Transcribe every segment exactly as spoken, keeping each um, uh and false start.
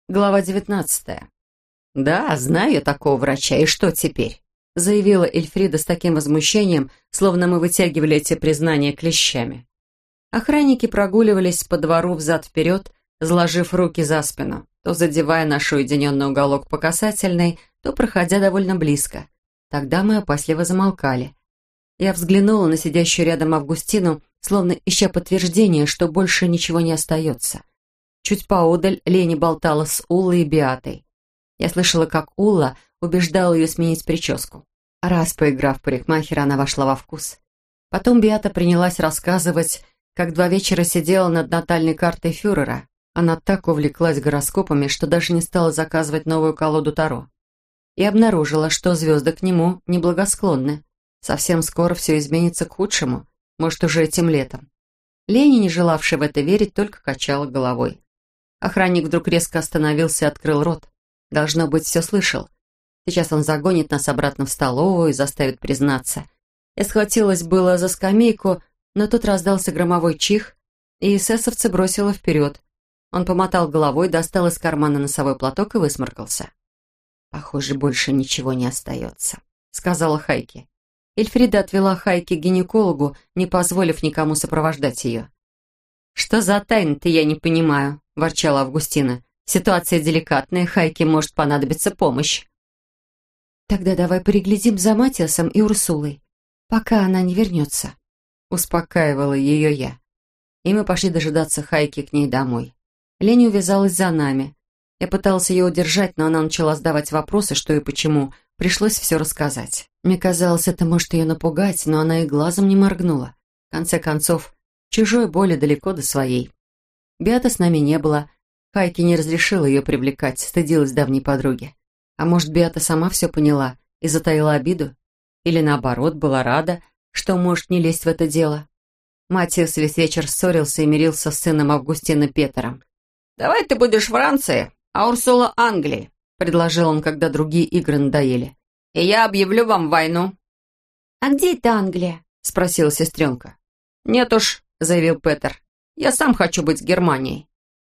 Глава девятнадцатая. «Да, знаю я такого врача, и что теперь?» заявила Эльфрида с таким возмущением, словно мы вытягивали эти признания клещами. Охранники прогуливались по двору взад-вперед, сложив руки за спину, то задевая наш уединенный уголок по касательной, то проходя довольно близко. Тогда мы опасливо замолкали. Я взглянула на сидящую рядом Августину, словно ища подтверждение, что больше ничего не остается. Чуть поодаль Лени болтала с Уллой и Беатой. Я слышала, как Улла убеждала ее сменить прическу. Раз поиграв в парикмахера, она вошла во вкус. Потом Беата принялась рассказывать, как два вечера сидела над натальной картой фюрера. Она так увлеклась гороскопами, что даже не стала заказывать новую колоду Таро. И обнаружила, что звезды к нему неблагосклонны. Совсем скоро все изменится к худшему, может, уже этим летом. Лени, не желавшая в это верить, только качала головой. Охранник вдруг резко остановился и открыл рот. Должно быть, все слышал. Сейчас он загонит нас обратно в столовую и заставит признаться. Я схватилась было за скамейку, но тут раздался громовой чих, и эсэсовца бросила вперед. Он помотал головой, достал из кармана носовой платок и высморкался. «Похоже, больше ничего не остается», — сказала Хайки. Эльфрида отвела Хайки к гинекологу, не позволив никому сопровождать ее. «Что за тайна-то, я не понимаю», — ворчала Августина. «Ситуация деликатная, Хайке может понадобиться помощь». «Тогда давай приглядим за Матиасом и Урсулой, пока она не вернется», — успокаивала ее я. И мы пошли дожидаться Хайки к ней домой. Лени увязалась за нами. Я пыталась ее удержать, но она начала задавать вопросы, что и почему. Пришлось все рассказать. Мне казалось, это может ее напугать, но она и глазом не моргнула. В конце концов, чужой боли далеко до своей. Беаты с нами не было. Хайки не разрешила ее привлекать, стыдилась давней подруги. А может, Беата сама все поняла и затаила обиду? Или наоборот, была рада, что может не лезть в это дело? Матиас весь вечер ссорился и мирился с сыном Августина Петером. «Давай ты будешь Франции, а Урсула Англии», — предложил он, когда другие игры надоели. «И я объявлю вам войну». «А где это Англия?» — спросила сестренка. «Нет уж», — заявил Петер. «Я сам хочу быть с Германией».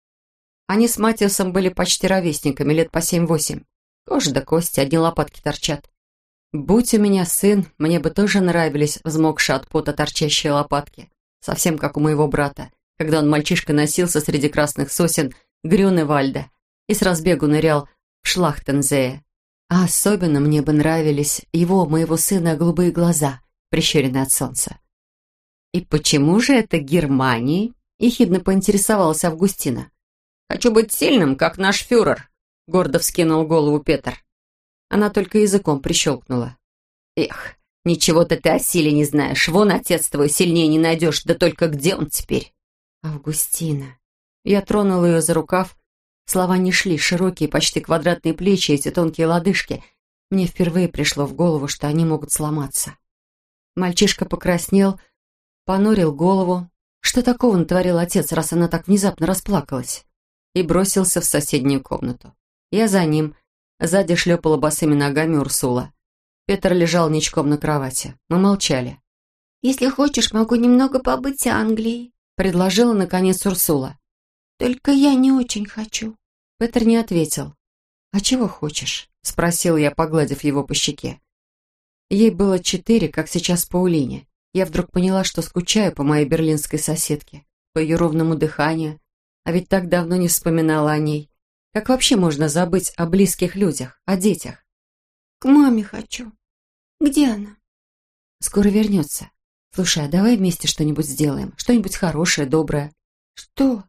Они с Матиасом были почти ровесниками, лет по семь-восемь. Кожа да кости, одни лопатки торчат. Будь у меня сын, мне бы тоже нравились взмокшие от пота торчащие лопатки. Совсем как у моего брата, когда он мальчишка носился среди красных сосен Грюневальда и с разбегу нырял в Шлахтензее. А особенно мне бы нравились его, моего сына, голубые глаза, прищуренные от солнца. «И почему же это Германии?» — ехидно поинтересовалась Августина. «Хочу быть сильным, как наш фюрер», — гордо вскинул голову Петер. Она только языком прищелкнула. «Эх, ничего-то ты о силе не знаешь. Вон отец твой сильнее не найдешь, да только где он теперь?» «Августина». Я тронула ее за рукав. Слова не шли, широкие, почти квадратные плечи, эти тонкие лодыжки. Мне впервые пришло в голову, что они могут сломаться. Мальчишка покраснел, понурил голову. Что такого натворил отец, раз она так внезапно расплакалась? И бросился в соседнюю комнату. Я за ним. Сзади шлепала босыми ногами Урсула. Петр лежал ничком на кровати. Мы молчали. «Если хочешь, могу немного побыть Англией», — предложила, наконец, Урсула. «Только я не очень хочу». Петр не ответил. «А чего хочешь?» — спросил я, погладив его по щеке. Ей было четыре, как сейчас Паулине. Я вдруг поняла, что скучаю по моей берлинской соседке, по ее ровному дыханию, а ведь так давно не вспоминала о ней. Как вообще можно забыть о близких людях, о детях? «К маме хочу. Где она?» «Скоро вернется. Слушай, а давай вместе что-нибудь сделаем, что-нибудь хорошее, доброе». «Что?»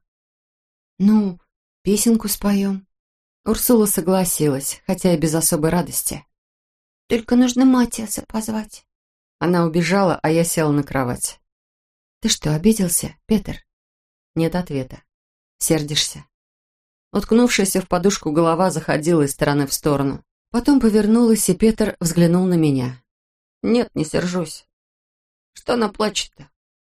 «Ну, песенку споем». Урсула согласилась, хотя и без особой радости. «Только нужно Матиаса позвать». Она убежала, а я села на кровать. «Ты что, обиделся, Петер?» Нет ответа. «Сердишься?» Уткнувшаяся в подушку голова заходила из стороны в сторону. Потом повернулась, и Петр взглянул на меня. «Нет, не сержусь. Что она плачет-то?»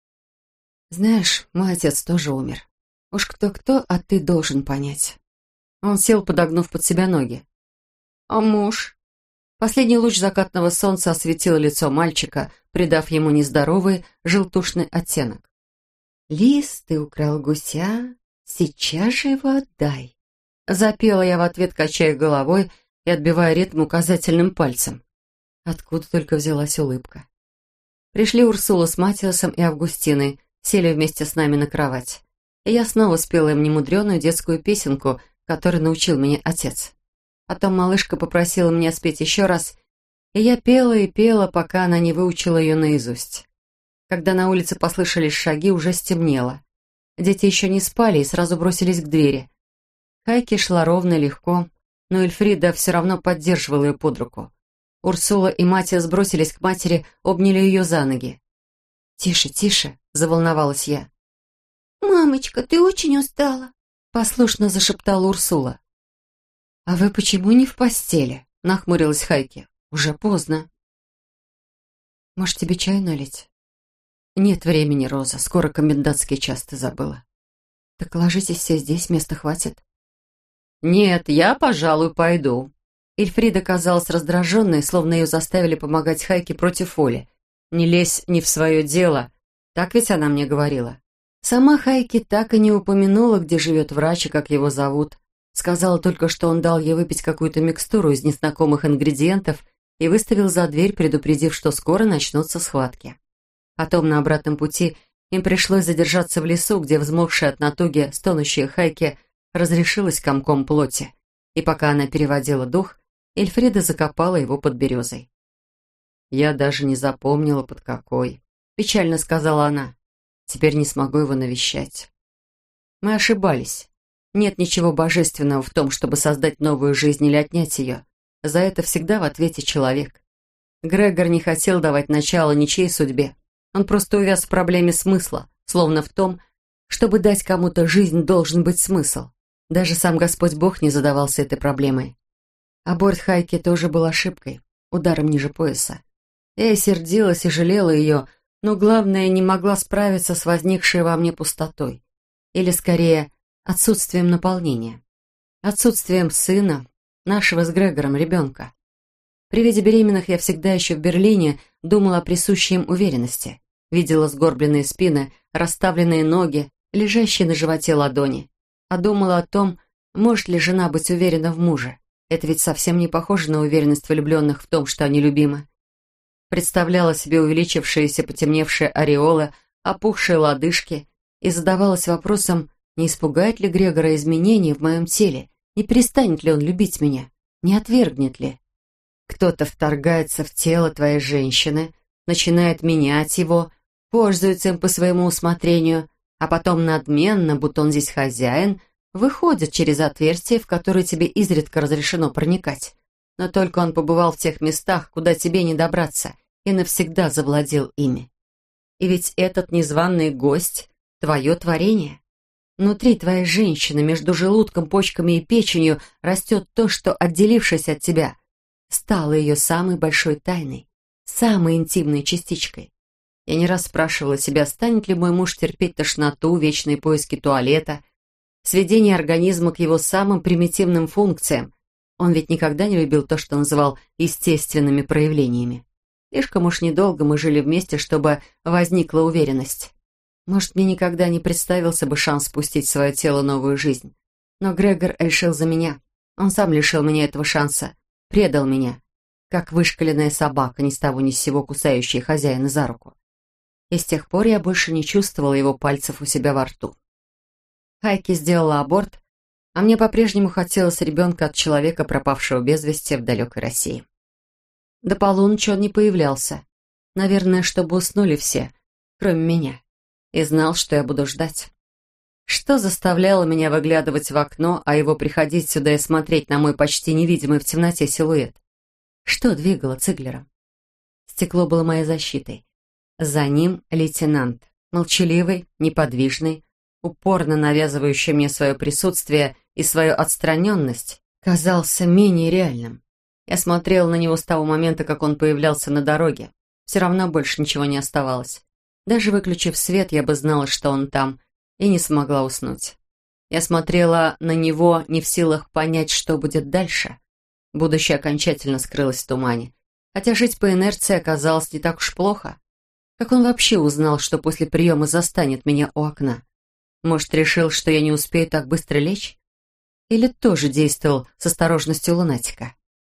«Знаешь, мой отец тоже умер. Уж кто-кто, а ты должен понять». Он сел, подогнув под себя ноги. «А муж?» Последний луч закатного солнца осветил лицо мальчика, придав ему нездоровый желтушный оттенок. «Лис, ты украл гуся, сейчас же его отдай». Запела я в ответ, качая головой и отбивая ритм указательным пальцем. Откуда только взялась улыбка. Пришли Урсула с Матиасом и Августиной, сели вместе с нами на кровать. И я снова спела им немудреную детскую песенку, которую научил меня отец. Потом малышка попросила меня спеть еще раз, и я пела и пела, пока она не выучила ее наизусть. Когда на улице послышались шаги, уже стемнело. Дети еще не спали и сразу бросились к двери. Хайки шла ровно и легко, но Эльфрида все равно поддерживала ее под руку. Урсула и Матиас бросились к матери, обняли ее за ноги. «Тише, тише!» — заволновалась я. «Мамочка, ты очень устала», — послушно зашептала Урсула. «А вы почему не в постели?» — нахмурилась Хайки. «Уже поздно». «Может, тебе чаю налить?» «Нет времени, Роза. Скоро комендантский час, ты забыла». «Так ложитесь все здесь, места хватит». «Нет, я, пожалуй, пойду». Эльфрида казалась раздраженной, словно ее заставили помогать Хайке против воли. «Не лезь не в свое дело». Так ведь она мне говорила. Сама Хайки так и не упомянула, где живет врач и как его зовут. Сказала только, что он дал ей выпить какую-то микстуру из незнакомых ингредиентов и выставил за дверь, предупредив, что скоро начнутся схватки. Потом на обратном пути им пришлось задержаться в лесу, где взмокшая от натуги стонущая Хайки разрешилась комком плоти. И пока она переводила дух, Эльфрида закопала его под березой. «Я даже не запомнила, под какой», — печально сказала она. «Теперь не смогу его навещать». Мы ошибались. Нет ничего божественного в том, чтобы создать новую жизнь или отнять ее. За это всегда в ответе человек. Грегор не хотел давать начало ничьей судьбе. Он просто увяз в проблеме смысла, словно в том, чтобы дать кому-то жизнь, должен быть смысл. Даже сам Господь Бог не задавался этой проблемой. Аборт Хайки тоже был ошибкой, ударом ниже пояса. Я сердилась и жалела ее, но главное, не могла справиться с возникшей во мне пустотой. Или, скорее, отсутствием наполнения. Отсутствием сына, нашего с Грегором ребенка. При виде беременных я всегда еще в Берлине думала о присущей им уверенности. Видела сгорбленные спины, расставленные ноги, лежащие на животе ладони. А думала о том, может ли жена быть уверена в муже. Это ведь совсем не похоже на уверенность влюбленных в том, что они любимы. Представляла себе увеличившиеся потемневшие ореолы, опухшие лодыжки и задавалась вопросом, не испугает ли Грегора изменений в моем теле, не перестанет ли он любить меня, не отвергнет ли. Кто-то вторгается в тело твоей женщины, начинает менять его, пользуется им по своему усмотрению, а потом надменно, будто он здесь хозяин, выходит через отверстие, в которое тебе изредка разрешено проникать. Но только он побывал в тех местах, куда тебе не добраться, и навсегда завладел ими. И ведь этот незваный гость — твое творение. Внутри твоей женщины, между желудком, почками и печенью, растет то, что, отделившись от тебя, стало ее самой большой тайной, самой интимной частичкой. Я не раз спрашивала себя, станет ли мой муж терпеть тошноту, вечные поиски туалета, сведение организма к его самым примитивным функциям. Он ведь никогда не любил то, что называл естественными проявлениями. Слишком уж недолго мы жили вместе, чтобы возникла уверенность. Может, мне никогда не представился бы шанс спустить в свое тело новую жизнь. Но Грегор решил за меня. Он сам лишил меня этого шанса, предал меня, как вышкаленная собака, ни с того ни с сего кусающая хозяина за руку. И с тех пор я больше не чувствовала его пальцев у себя во рту. Хайки сделала аборт, а мне по-прежнему хотелось ребенка от человека, пропавшего без вести в далекой России. До полуночи он не появлялся. Наверное, чтобы уснули все, кроме меня. И знал, что я буду ждать. Что заставляло меня выглядывать в окно, а его приходить сюда и смотреть на мой почти невидимый в темноте силуэт? Что двигало Циглера? Стекло было моей защитой. За ним лейтенант, молчаливый, неподвижный, упорно навязывающий мне свое присутствие и свою отстраненность, казался менее реальным. Я смотрела на него с того момента, как он появлялся на дороге. Все равно больше ничего не оставалось. Даже выключив свет, я бы знала, что он там, и не смогла уснуть. Я смотрела на него, не в силах понять, что будет дальше. Будущее окончательно скрылось в тумане. Хотя жить по инерции оказалось не так уж плохо. Как он вообще узнал, что после приема застанет меня у окна? Может, решил, что я не успею так быстро лечь? Или тоже действовал с осторожностью лунатика?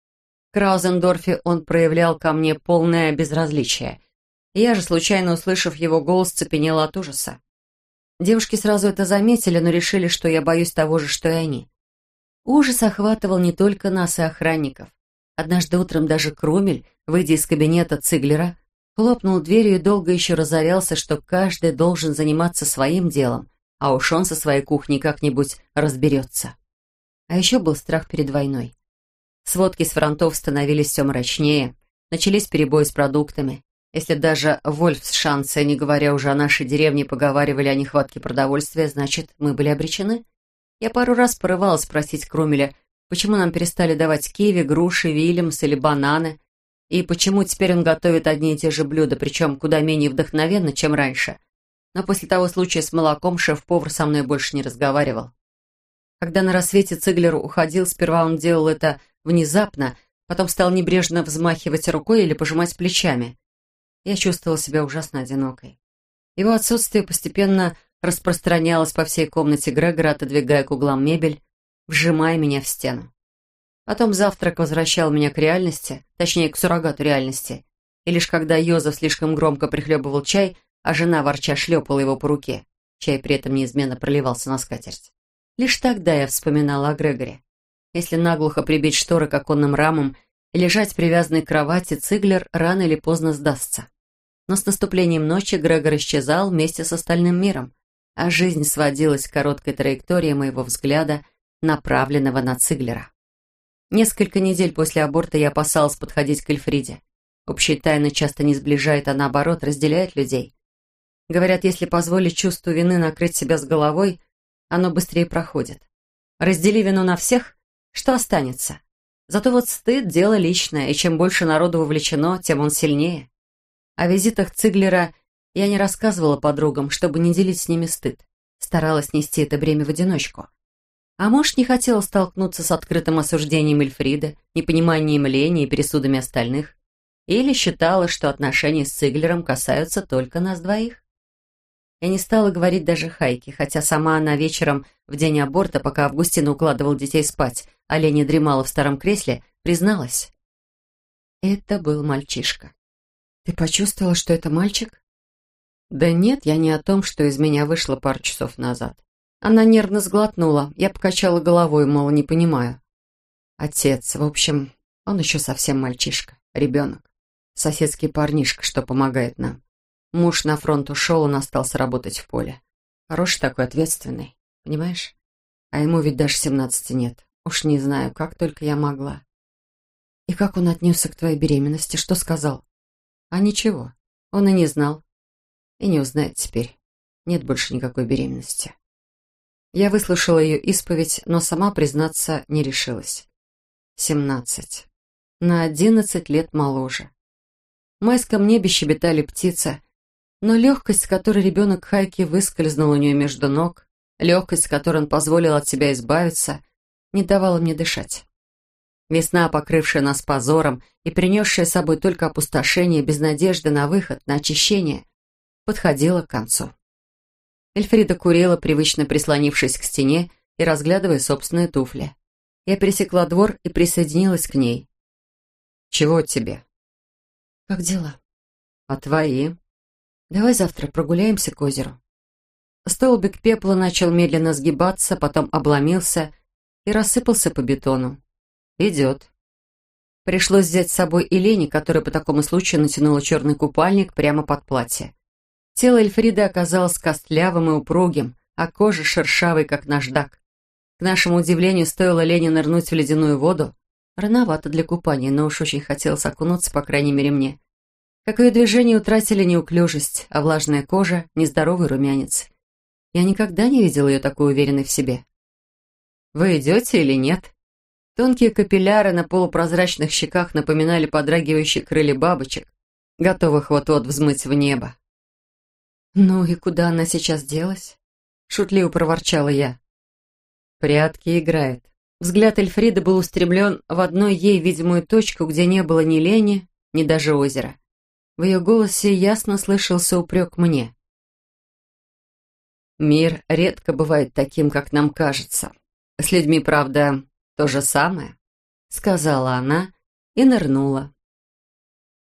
В Краузендорфе он проявлял ко мне полное безразличие. Я же, случайно услышав его голос, цепенела от ужаса. Девушки сразу это заметили, но решили, что я боюсь того же, что и они. Ужас охватывал не только нас и охранников. Однажды утром даже Крумель, выйдя из кабинета Циглера, хлопнул дверью и долго еще разорялся, что каждый должен заниматься своим делом, а уж он со своей кухней как-нибудь разберется. А еще был страх перед войной. Сводки с фронтов становились все мрачнее, начались перебои с продуктами. Если даже в Вольфсшанце, не говоря уже о нашей деревне, поговаривали о нехватке продовольствия, значит, мы были обречены. Я пару раз порывалась спросить Крумеля, почему нам перестали давать киви, груши, вильямс или бананы, и почему теперь он готовит одни и те же блюда, причем куда менее вдохновенно, чем раньше. Но после того случая с молоком шеф-повар со мной больше не разговаривал. Когда на рассвете Циглер уходил, сперва он делал это внезапно, потом стал небрежно взмахивать рукой или пожимать плечами. Я чувствовала себя ужасно одинокой. Его отсутствие постепенно распространялось по всей комнате Грегора, отодвигая к углам мебель, вжимая меня в стену. Потом завтрак возвращал меня к реальности, точнее, к суррогату реальности. И лишь когда Йозеф слишком громко прихлебывал чай, а жена ворча шлепала его по руке, чай при этом неизменно проливался на скатерть. Лишь тогда я вспоминала о Грегоре. Если наглухо прибить шторы к оконным рамам и лежать привязанной к кровати, Циглер рано или поздно сдастся. Но с наступлением ночи Грегор исчезал вместе с остальным миром, а жизнь сводилась к короткой траектории моего взгляда, направленного на Циглера. Несколько недель после аборта я опасалась подходить к Эльфриде. Общие тайны часто не сближают, а наоборот разделяют людей. Говорят, если позволить чувству вины накрыть себя с головой, оно быстрее проходит. Раздели вину на всех, что останется? Зато вот стыд – дело личное, и чем больше народу вовлечено, тем он сильнее. О визитах Циглера я не рассказывала подругам, чтобы не делить с ними стыд. Старалась нести это бремя в одиночку. А может, не хотела столкнуться с открытым осуждением Эльфриды, непониманием Лени и пересудами остальных. Или считала, что отношения с Циглером касаются только нас двоих. Я не стала говорить даже Хайке, хотя сама она вечером в день аборта, пока Августина укладывал детей спать, а Леня дремала в старом кресле, призналась. Это был мальчишка. Ты почувствовала, что это мальчик? Да нет, я не о том, что из меня вышло пару часов назад. Она нервно сглотнула, я покачала головой, мол, не понимаю. Отец, в общем, он еще совсем мальчишка, ребенок. Соседский парнишка, что помогает нам. Муж на фронт ушел, он остался работать в поле. Хороший такой, ответственный, понимаешь? А ему ведь даже семнадцати нет. Уж не знаю, как только я могла. И как он отнесся к твоей беременности, что сказал? А ничего, он и не знал. И не узнает теперь. Нет больше никакой беременности. Я выслушала ее исповедь, но сама признаться не решилась. Семнадцать. На одиннадцать лет моложе. В майском небе щебетали птицы, но легкость, с которой ребенок Хайки выскользнул у нее между ног, легкость, с которой он позволил от себя избавиться, не давала мне дышать. Весна, покрывшая нас позором и принесшая с собой только опустошение без надежды на выход, на очищение, подходила к концу. Эльфрида курила, привычно прислонившись к стене и разглядывая собственные туфли. Я пересекла двор и присоединилась к ней. «Чего тебе?» «Как дела?» «А твои?» «Давай завтра прогуляемся к озеру». Столбик пепла начал медленно сгибаться, потом обломился и рассыпался по бетону. «Идет». Пришлось взять с собой и Лени, которая по такому случаю натянула черный купальник прямо под платье. Тело Эльфриды оказалось костлявым и упругим, а кожа шершавой, как наждак. К нашему удивлению, стоило Лене нырнуть в ледяную воду. Рановато для купания, но уж очень хотелось окунуться, по крайней мере мне. Как ее движения утратили неуклюжесть, а влажная кожа — нездоровый румянец. Я никогда не видела ее такой уверенной в себе. «Вы идете или нет?» Тонкие капилляры на полупрозрачных щеках напоминали подрагивающие крылья бабочек, готовых вот-вот взмыть в небо. «Ну и куда она сейчас делась?» — шутливо проворчала я. «Прятки играет». Взгляд Эльфриды был устремлен в одну ей видимую точку, где не было ни Лени, ни даже озера. В ее голосе ясно слышался упрек мне. «Мир редко бывает таким, как нам кажется. С людьми, правда, то же самое», — сказала она и нырнула.